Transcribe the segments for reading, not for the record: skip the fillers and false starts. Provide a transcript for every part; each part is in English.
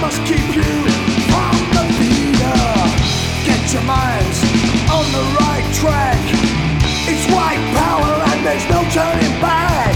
must keep you from the fear. Get your minds on the right track. It's white power and there's no turning back.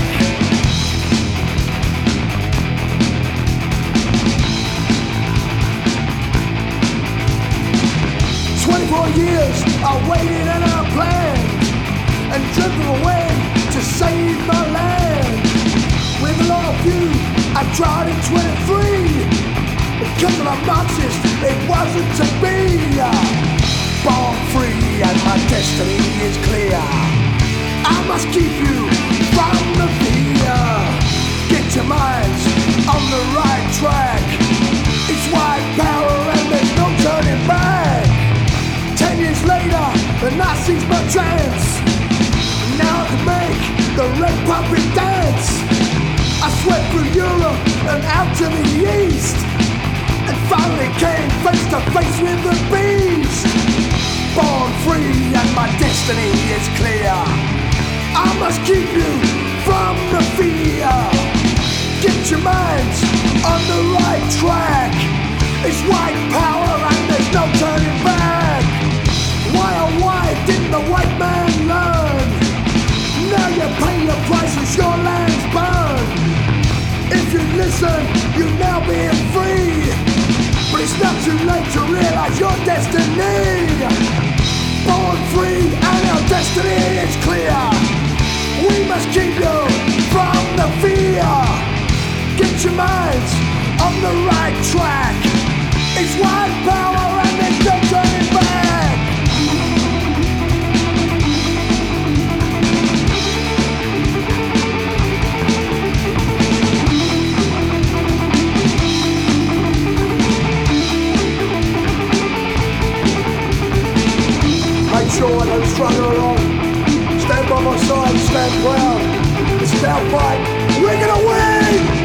Years I waited and I planned and driven away to save my land. With a lot of you I tried in 23, because of a Marxist it wasn't to be. Born free and my destiny is clear. I must keep you from the fear. Get your minds on the right track. It's white power and there's no turning back. 10 years later, the Nazis were trance. Now I can make the red puppet dance. I swept through Europe and out to the east, and finally came face to face with the beast. Born free and my destiny is clear. I must keep you from the fear. Get your minds on the right track. It's white power and there's no turning back. Why oh why didn't the white man learn? Now you pay your price as your land's burned. If you listen, you're now being free, but it's not too late to realize your destiny. Born free and our destiny is clear. We must keep you from the fear. Get your minds on the right track. It's white power and there's no turning back. Make sure I don't struggle along. Stand by my side, stand proud. This is our fight. We're gonna win!